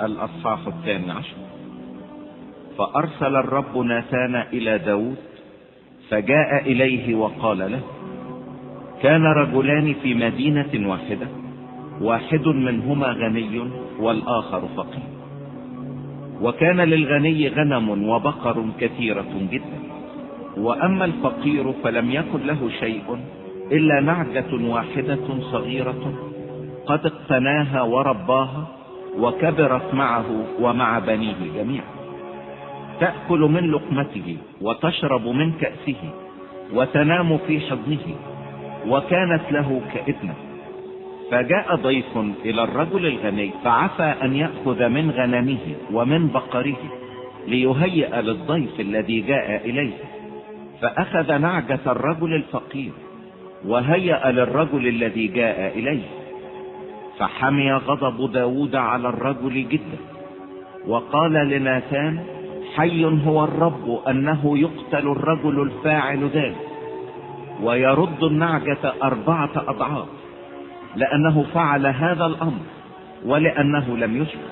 الأصحاح 12. فأرسل الرب ناثان إلى داود فجاء إليه وقال له: كان رجلان في مدينة واحدة، واحد منهما غني والآخر فقير. وكان للغني غنم وبقر كثيرة جدا، وأما الفقير فلم يكن له شيء إلا نعجة واحدة صغيرة قد اقتناها ورباها، وكبرت معه ومع بنيه جميعا، تأكل من لقمته وتشرب من كأسه وتنام في حضنه، وكانت له كابنة. فجاء ضيف إلى الرجل الغني فعفى أن يأخذ من غنمه ومن بقره ليهيئ للضيف الذي جاء إليه، فأخذ نعجة الرجل الفقير وهيأ للرجل الذي جاء إليه. فحمي غضب داود على الرجل جدا، وقال لناثان: حي هو الرب أنه يقتل الرجل الفاعل ذلك ويرد النعجة 4 أضعاف، لأنه فعل هذا الأمر ولأنه لم يشرك.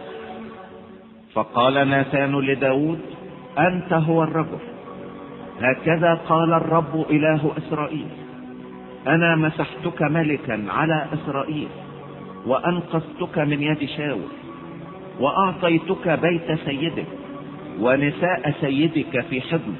فقال ناثان لداود: أنت هو الرجل، هكذا قال الرب إله إسرائيل: أنا مسحتك ملكا على إسرائيل، وأنقذتك من يد شاول، وأعطيتك بيت سيدك ونساء سيدك في حضنك،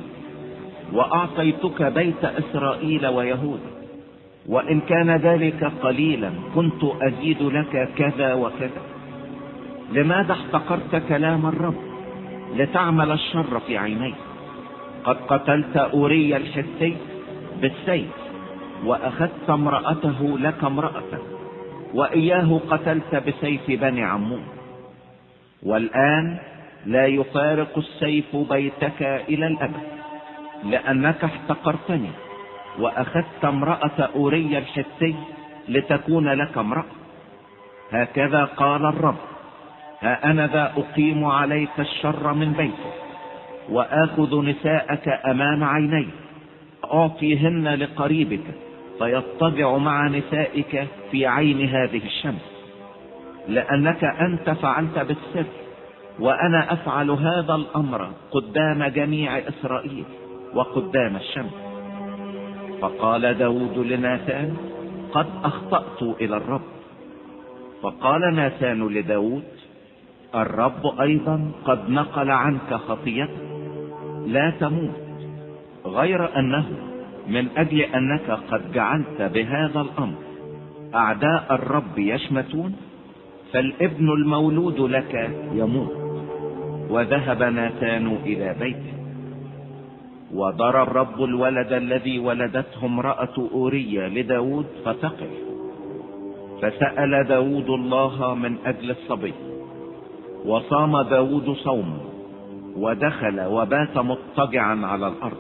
وأعطيتك بيت إسرائيل ويهوذا، وإن كان ذلك قليلا كنت أزيد لك كذا وكذا. لماذا احتقرت كلام الرب لتعمل الشر في عينيك؟ قد قتلت أوريا الحثي بالسيف، وأخذت امرأته لك امرأة، وإياه قتلت بسيف بني عمون. والآن لا يفارق السيف بيتك إلى الأبد، لأنك احتقرتني وأخذت امرأة أوريا الحثي لتكون لك امرأة. هكذا قال الرب: ها أنا ذا أقيم عليك الشر من بيتك، وآخذ نساءك أمام عينيك، أعطيهن لقريبك فيضطجع مع نسائك في عين هذه الشمس، لأنك أنت فعلت بالسر، وأنا أفعل هذا الأمر قدام جميع إسرائيل وقدام الشمس. فقال داود لناثان: قد أخطأت إلى الرب. فقال ناثان لداود: الرب أيضا قد نقل عنك خطيئتك، لا تموت، غير أنه من أجل أنك قد جعلت بهذا الأمر أعداء الرب يشمتون، فالابن المولود لك يموت. وذهب ناثان إلى بيته. وضرب الرب الولد الذي ولدته امرأة أوريا لداود فتقف. فسأل داود الله من أجل الصبي، وصام داود صوما، ودخل وبات مضطجعا على الأرض.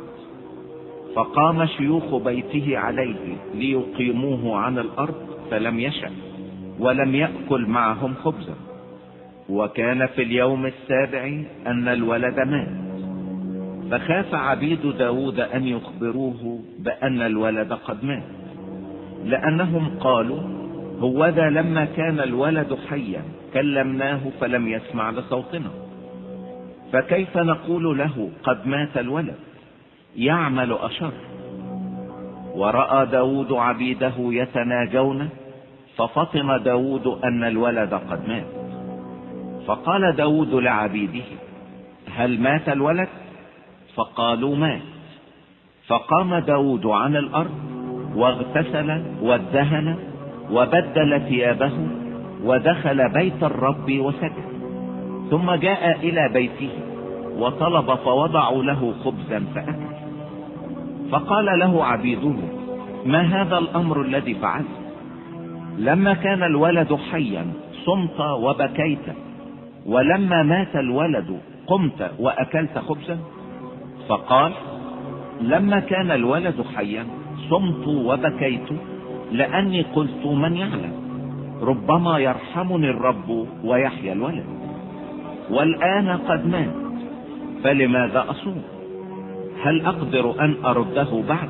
فقام شيوخ بيته عليه ليقيموه عن الأرض، فلم يشأ ولم يأكل معهم خبزا. وكان في اليوم 7 أن الولد مات. فخاف عبيد داود أن يخبروه بأن الولد قد مات، لأنهم قالوا: هوذا لما كان الولد حيا كلمناه فلم يسمع لصوتنا، فكيف نقول له قد مات الولد؟ يعمل أشر. ورأى داود عبيده يتناجون، ففطن داود أن الولد قد مات. فقال داود لعبيده: هل مات الولد؟ فقالوا: مات. فقام داود عن الأرض واغتسل وادهن وبدل ثيابه، ودخل بيت الرب وسجد. ثم جاء إلى بيته وطلب، فوضعوا له خبزا فأكل. فقال له عبيده: ما هذا الأمر الذي فعلت؟ لما كان الولد حيا صمت وبكيت، ولما مات الولد قمت وأكلت خبزا؟ فقال: لما كان الولد حيا صمت وبكيت، لأني قلت من يعلم، ربما يرحمني الرب ويحيى الولد. والآن قد مات، فلماذا أصوم؟ هل أقدر أن أرده بعد؟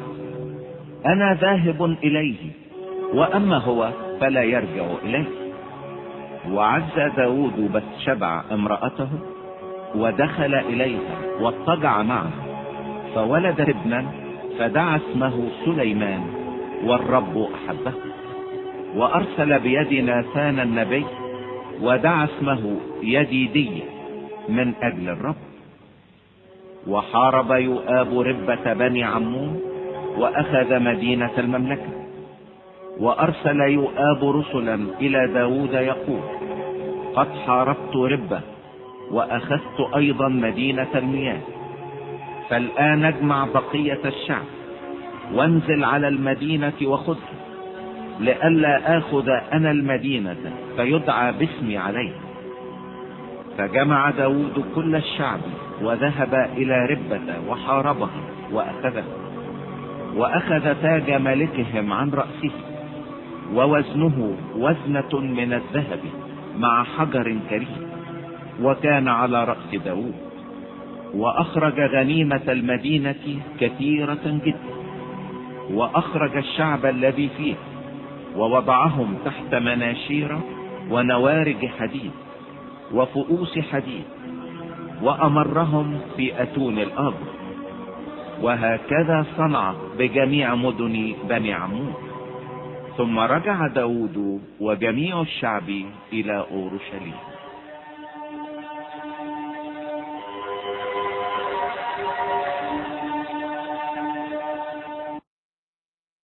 أنا ذاهب إليه، وأما هو فلا يرجع إليه. وعز داود بثشبع امرأته ودخل إليها واضطجع معها، فولدت ابنا فدعا اسمه سليمان، والرب أحبه. وأرسل بيد ناثان النبي ودعا اسمه يديدي من أجل الرب. وحارب يؤاب ربة بني عمون وأخذ مدينة المملكة. وأرسل يؤاب رسلا إلى داود يقول: قد حاربت ربة وأخذت أيضا مدينة المياه، فالآن اجمع بقية الشعب وانزل على المدينة وخذها، لئلا آخذ أنا المدينة فيدعى باسمي عليها. فجمع داود كل الشعب وذهب إلى ربة وحاربها وأخذها، وأخذ تاج ملكهم عن رأسه، ووزنه وزنة من الذهب مع حجر كريم، وكان على رأس داود. وأخرج غنيمة المدينة كثيرة جدا، وأخرج الشعب الذي فيه ووضعهم تحت مناشير ونوارج حديد وفؤوس حديد، وأمرهم في أتون الآبر. وهكذا صنع بجميع مدن بني عمون. ثم رجع داود وجميع الشعب إلى أورشليم.